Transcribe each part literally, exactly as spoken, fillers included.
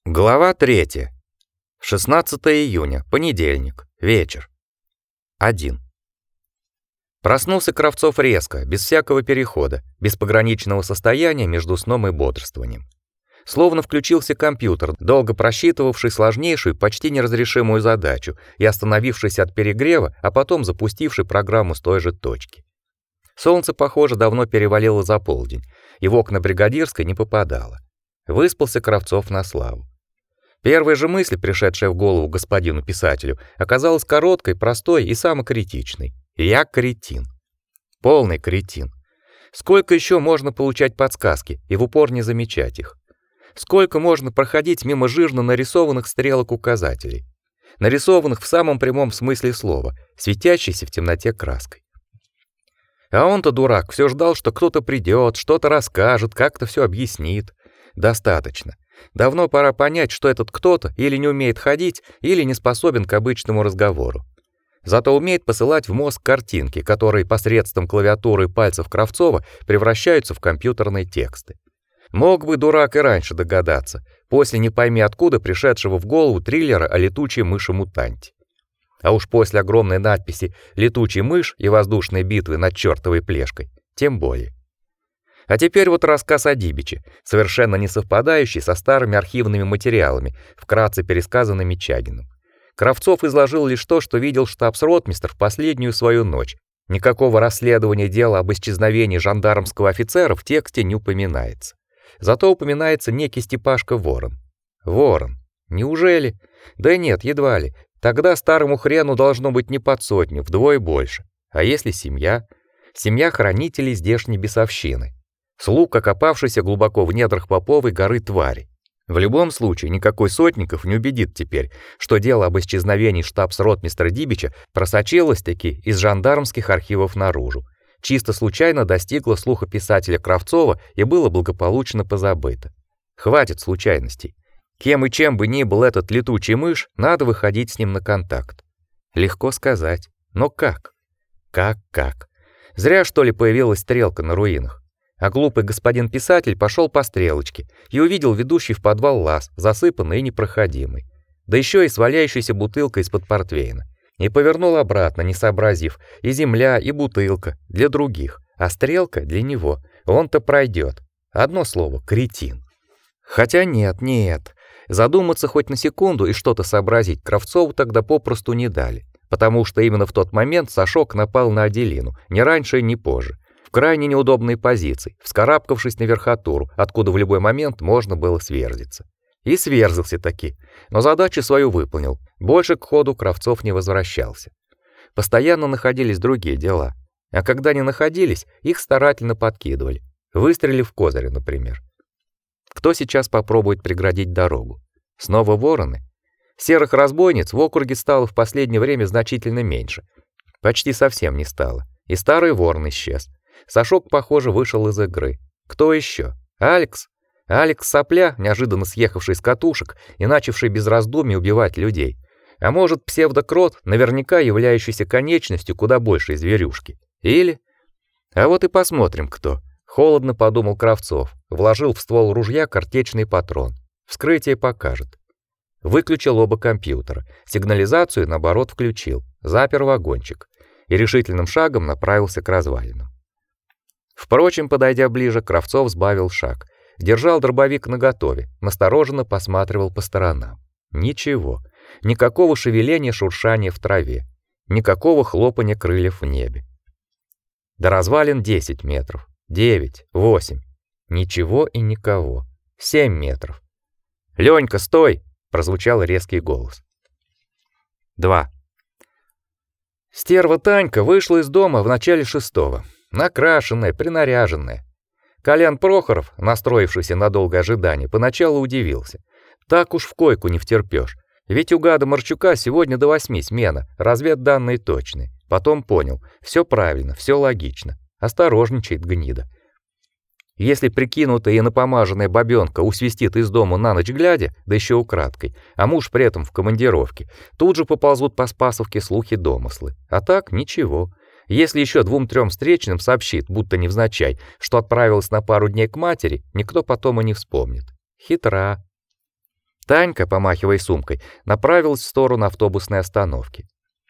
Глава третья. шестнадцатого июня, понедельник, вечер. один. Проснулся Кравцов резко, без всякого перехода, без пограничного состояния между сном и бодрствованием. Словно включился компьютер, долго просчитывавший сложнейшую, почти неразрешимую задачу и остановившийся от перегрева, а потом запустивший программу с той же точки. Солнце, похоже, давно перевалило за полдень, и в окна Бригадирской не попадало. Выспался Кравцов на славу. Первая же мысль, пришедшая в голову господину писателю, оказалась короткой, простой и самокритичной. Я кретин. Полный кретин. Сколько еще можно получать подсказки и в упор не замечать их? Сколько можно проходить мимо жирно нарисованных стрелок указателей, нарисованных в самом прямом смысле слова, светящейся в темноте краской? А он-то дурак, все ждал, что кто-то придет, что-то расскажет, как-то все объяснит. Достаточно. Давно пора понять, что этот кто-то или не умеет ходить, или не способен к обычному разговору. Зато умеет посылать в мозг картинки, которые посредством клавиатуры и пальцев Кравцова превращаются в компьютерные тексты. Мог бы дурак и раньше догадаться, после не пойми откуда пришедшего в голову триллера о летучей мыши-мутанте. А уж после огромной надписи «Летучий мышь» и воздушной битвы над чертовой плешкой, тем более. А теперь вот рассказ о Дибиче, совершенно не совпадающий со старыми архивными материалами, вкратце пересказанными Чагиным. Кравцов изложил лишь то, что видел штабс-ротмистр в последнюю свою ночь. Никакого расследования дела об исчезновении жандармского офицера в тексте не упоминается. Зато упоминается некий Степашка Ворон. Ворон. Неужели? Да нет, едва ли. Тогда старому хрену должно быть не под сотню, вдвое больше. А если семья? Семья хранителей здешней бесовщины. Слуг, окопавшийся глубоко в недрах Поповой горы твари. В любом случае, никакой Сотников не убедит теперь, что дело об исчезновении штабс-ротмистра Дибича просочилось-таки из жандармских архивов наружу. Чисто случайно достигло слуха писателя Кравцова и было благополучно позабыто. Хватит случайностей. Кем и чем бы ни был этот летучий мышь, надо выходить с ним на контакт. Легко сказать, но как? Как-как? Зря, что ли, появилась стрелка на руинах. А глупый господин писатель пошел по стрелочке и увидел ведущий в подвал лаз, засыпанный и непроходимый. Да еще и с валяющейся бутылкой из-под портвейна. И повернул обратно, не сообразив, и земля, и бутылка для других, а стрелка для него. Он-то пройдет. Одно слово — кретин. Хотя нет, нет. Задуматься хоть на секунду и что-то сообразить Кравцову тогда попросту не дали, потому что именно в тот момент Сашок напал на Аделину, ни раньше, ни позже. В крайне неудобной позиции, вскарабкавшись на верхотуру, откуда в любой момент можно было сверзиться. И сверзился таки, но задачу свою выполнил. Больше к ходу Кравцов не возвращался. Постоянно находились другие дела, а когда не находились, их старательно подкидывали, выстрелив в козыря, например. Кто сейчас попробует преградить дорогу? Снова вороны? Серых разбойниц в округе стало в последнее время значительно меньше. Почти совсем не стало. И старый ворон исчез. Сашок, похоже, вышел из игры. Кто еще? Алекс? Алекс сопля, неожиданно съехавший с катушек и начавший без раздумий убивать людей. А может, псевдокрот, наверняка являющийся конечностью куда большей зверюшки. Или... А вот и посмотрим, кто. Холодно подумал Кравцов, вложил в ствол ружья картечный патрон. Вскрытие покажет. Выключил оба компьютера, сигнализацию, наоборот, включил, запер вагончик и решительным шагом направился к развалинам. Впрочем, подойдя ближе, Кравцов сбавил шаг, держал дробовик наготове, настороженно посматривал по сторонам. Ничего, никакого шевеления, шуршания в траве, никакого хлопания крыльев в небе. До развалин десять метров, девять, восемь. Ничего и никого. семь метров. «Лёнька, стой!» — прозвучал резкий голос. два. Стерва Танька вышла из дома в начале шестого. Накрашенная, принаряженная. Колян Прохоров, настроившийся на долгое ожидание, поначалу удивился. Так уж в койку не втерпёшь. Ведь у гада Марчука сегодня до восьми смена, разведданные точные. Потом понял, всё правильно, всё логично. Осторожничает гнида. Если прикинутая и напомаженная бабёнка усвистит из дома на ночь глядя, да ещё украдкой, а муж при этом в командировке, тут же поползут по Спасовке слухи-домыслы. А так ничего. Если еще двум-трем встречным сообщит, будто невзначай, что отправилась на пару дней к матери, никто потом и не вспомнит. Хитра. Танька, помахивая сумкой, направилась в сторону автобусной остановки.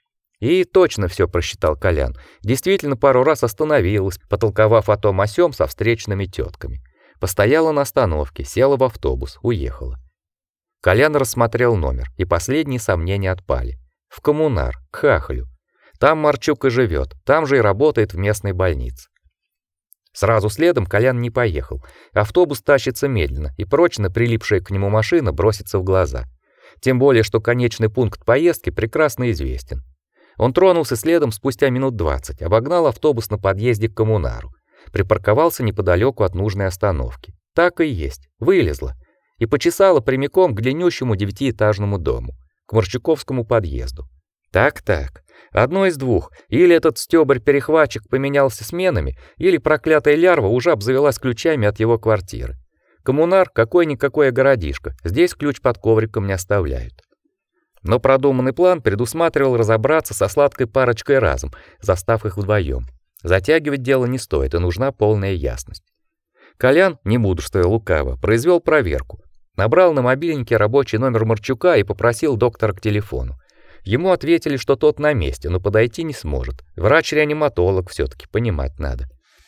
И точно все просчитал Колян. Действительно, пару раз остановилась, потолковав о том о сём со встречными тётками. Постояла на остановке, села в автобус, уехала. Колян рассмотрел номер, и последние сомнения отпали. В Коммунар, к Хахалю. Там Марчук и живет, там же и работает в местной больнице. Сразу следом Колян не поехал. Автобус тащится медленно, и прочно прилипшая к нему машина бросится в глаза. Тем более, что конечный пункт поездки прекрасно известен. Он тронулся следом спустя минут двадцать, обогнал автобус на подъезде к Коммунару, припарковался неподалеку от нужной остановки. Так и есть, вылезла и почесала прямиком к длиннющему девятиэтажному дому, к Марчуковскому подъезду. Так-так, одно из двух: или этот стёбарь-перехватчик поменялся сменами, или проклятая лярва уже обзавелась ключами от его квартиры. Коммунар какой-никакой городишко, здесь ключ под ковриком не оставляют. Но продуманный план предусматривал разобраться со сладкой парочкой разом, застав их вдвоем. Затягивать дело не стоит, и нужна полная ясность. Колян, не мудрствуя лукаво, произвел проверку. Набрал на мобильнике рабочий номер Марчука и попросил доктора к телефону. Ему ответили, что тот на месте, но подойти не сможет. Врач-реаниматолог все-таки, понимать надо.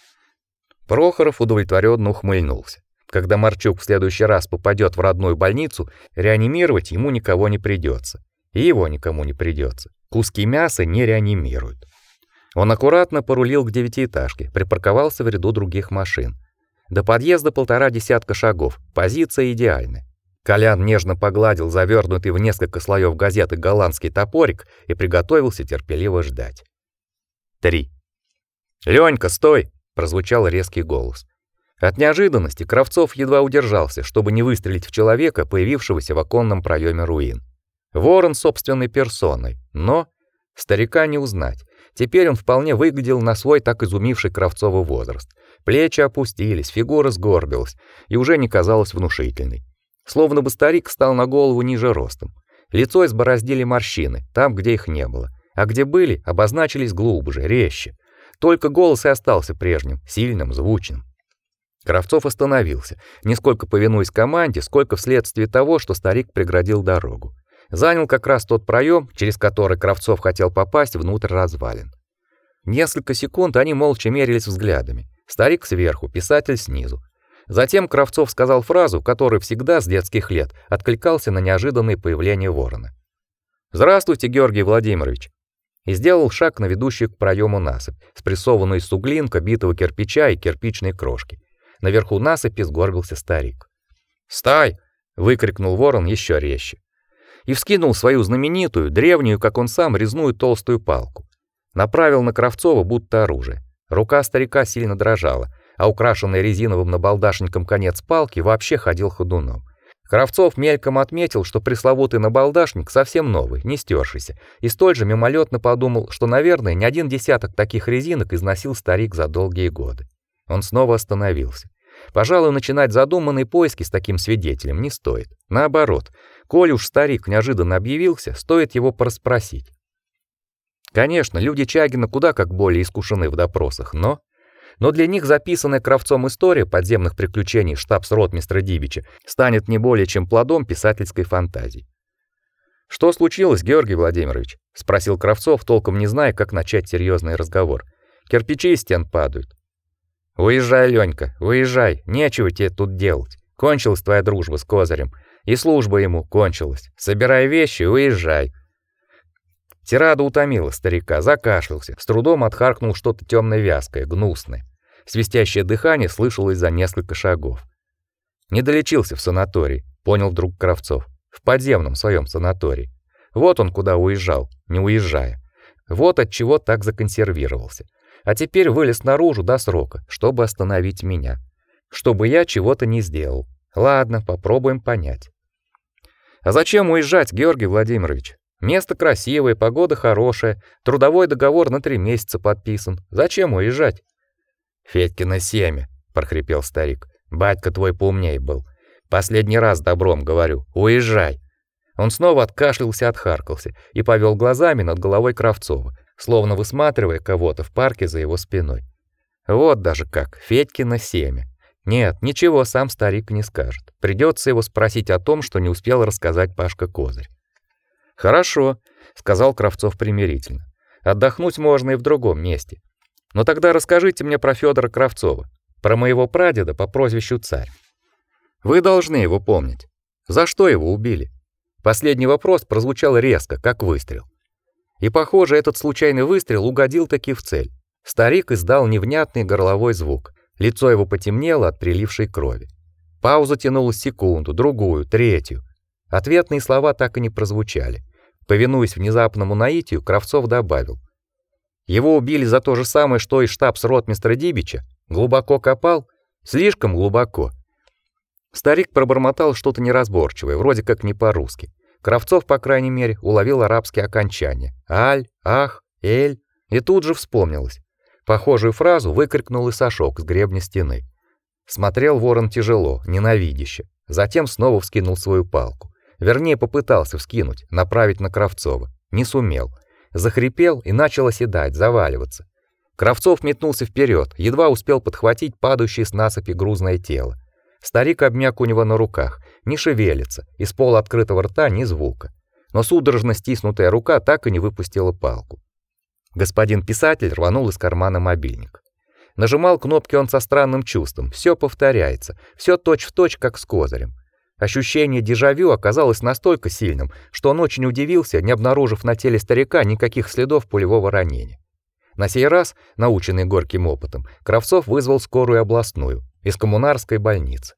Прохоров удовлетворенно ухмыльнулся. Когда Марчук в следующий раз попадет в родную больницу, реанимировать ему никого не придется. И его никому не придется. Куски мяса не реанимируют. Он аккуратно порулил к девятиэтажке, припарковался в ряду других машин. До подъезда полтора десятка шагов, позиция идеальная. Колян нежно погладил завернутый в несколько слоев газеты голландский топорик и приготовился терпеливо ждать. Три. «Лёнька, стой!» — прозвучал резкий голос. От неожиданности Кравцов едва удержался, чтобы не выстрелить в человека, появившегося в оконном проеме руин. Ворон собственной персоной, но старика не узнать. Теперь он вполне выглядел на свой так изумивший Кравцова возраст. Плечи опустились, фигура сгорбилась и уже не казалась внушительной. Словно бы старик стал на голову ниже ростом. Лицо избороздили морщины, там, где их не было, а где были, обозначились глубже, резче. Только голос и остался прежним, сильным, звучным. Кравцов остановился, не сколько повинуясь команде, сколько вследствие того, что старик преградил дорогу. Занял как раз тот проем, через который Кравцов хотел попасть внутрь развалин. Несколько секунд они молча мерились взглядами. Старик сверху, писатель снизу. Затем Кравцов сказал фразу, которой всегда с детских лет откликался на неожиданное появление ворона. «Здравствуйте, Георгий Владимирович!» И сделал шаг на ведущую к проему насыпь, спрессованную из суглинка, битого кирпича и кирпичной крошки. Наверху насыпи сгорбился старик. «Стой!» — выкрикнул ворон еще резче. И вскинул свою знаменитую, древнюю, как он сам, резную толстую палку. Направил на Кравцова будто оружие. Рука старика сильно дрожала, а украшенный резиновым набалдашником конец палки вообще ходил ходуном. Кравцов мельком отметил, что пресловутый набалдашник совсем новый, не стёршийся, и столь же мимолетно подумал, что, наверное, не один десяток таких резинок износил старик за долгие годы. Он снова остановился. Пожалуй, начинать задуманные поиски с таким свидетелем не стоит. Наоборот, коль уж старик неожиданно объявился, стоит его порасспросить. Конечно, люди Чагина куда как более искушены в допросах, но... Но для них записанная Кравцом история подземных приключений штабс-ротмистра Дибича станет не более чем плодом писательской фантазии. «Что случилось, Георгий Владимирович?» — спросил Кравцов, толком не зная, как начать серьезный разговор. «Кирпичи из стен падают». «Уезжай, Ленька, уезжай, нечего тебе тут делать. Кончилась твоя дружба с Козырем, и служба ему кончилась. Собирай вещи и уезжай». Тирада утомила старика, закашлялся, с трудом отхаркнул что-то темно-вязкое, гнусное. Свистящее дыхание слышалось за несколько шагов. Не долечился в санатории, понял вдруг Кравцов. В подземном своем санатории. Вот он куда уезжал, не уезжая. Вот от чего так законсервировался. А теперь вылез наружу до срока, чтобы остановить меня. Чтобы я чего-то не сделал. Ладно, попробуем понять. А зачем уезжать, Георгий Владимирович? Место красивое, погода хорошая, трудовой договор на три месяца подписан. Зачем уезжать? Федькино семя, прохрипел старик. Батька твой поумней был. Последний раз добром говорю, уезжай. Он снова откашлялся, отхаркался и повел глазами над головой Кравцова, словно высматривая кого-то в парке за его спиной. Вот даже как, Федькино семя. Нет, ничего сам старик не скажет. Придется его спросить о том, что не успел рассказать Пашка Козырь. Хорошо, сказал Кравцов примирительно. Отдохнуть можно и в другом месте. Но тогда расскажите мне про Федора Кравцова, про моего прадеда по прозвищу Царь. Вы должны его помнить. За что его убили? Последний вопрос прозвучал резко, как выстрел. И, похоже, этот случайный выстрел угодил таки в цель. Старик издал невнятный горловой звук. Лицо его потемнело от прилившей крови. Пауза тянулась секунду, другую, третью. Ответные слова так и не прозвучали. Повинуясь внезапному наитию, Кравцов добавил: его убили за то же самое, что и штабс-ротмистра Дибича. Глубоко копал, слишком глубоко. Старик пробормотал что-то неразборчивое, вроде как не по-русски. Кравцов, по крайней мере, уловил арабские окончания: аль, ах, эль, и тут же вспомнилось. Похожую фразу выкрикнул и Сашок с гребня стены. Смотрел ворон тяжело, ненавидяще, затем снова вскинул свою палку. Вернее, попытался вскинуть, направить на Кравцова. Не сумел. Захрипел и начал оседать, заваливаться. Кравцов метнулся вперед, едва успел подхватить падающее с насыпи грузное тело. Старик обмяк у него на руках, не шевелится, из полуоткрытого рта ни звука. Но судорожно стиснутая рука так и не выпустила палку. Господин писатель рванул из кармана мобильник. Нажимал кнопки он со странным чувством. Все повторяется, все точь-в-точь, как с Козырем. Ощущение дежавю оказалось настолько сильным, что он очень удивился, не обнаружив на теле старика никаких следов пулевого ранения. На сей раз, наученный горьким опытом, Кравцов вызвал скорую областную из коммунарской больницы.